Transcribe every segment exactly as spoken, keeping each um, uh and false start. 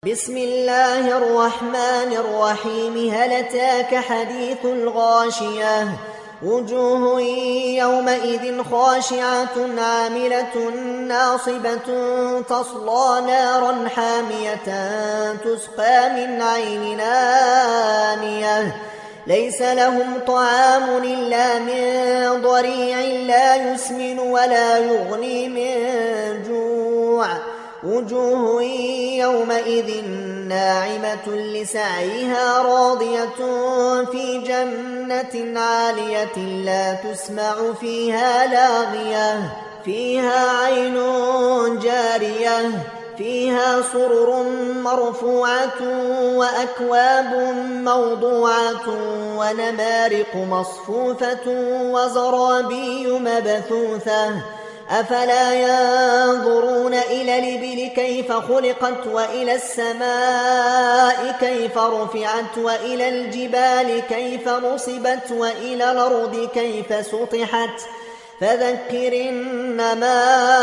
بسم الله الرحمن الرحيم هل أتاك حديث الغاشية وجوه يومئذ خاشعة عاملة ناصبة تصلى نارا حامية تسقى من عين آنية ليس لهم طعام إلا من ضريع لا يسمن ولا يغني من جوع وجوه يومئذ ناعمة لسعيها راضية في جنة عالية لا تسمع فيها لاغية فيها عين جارية فيها سرر مرفوعة وأكواب موضوعة ونمارق مصفوفة وزرابي مبثوثة أفلا ينظرون إلى الإبل كيف خلقت وإلى السماء كيف رفعت وإلى الجبال كيف نصبت وإلى الأرض كيف سطحت فذكر إنما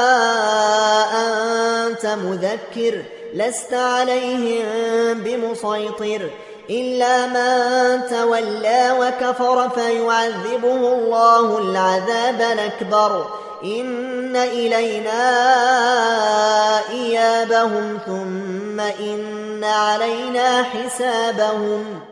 أنت مذكر لست عليهم بمسيطر إلا من تولى وكفر فيعذبه الله العذاب الأكبر إن إلينا إيابهم ثم إن علينا حسابهم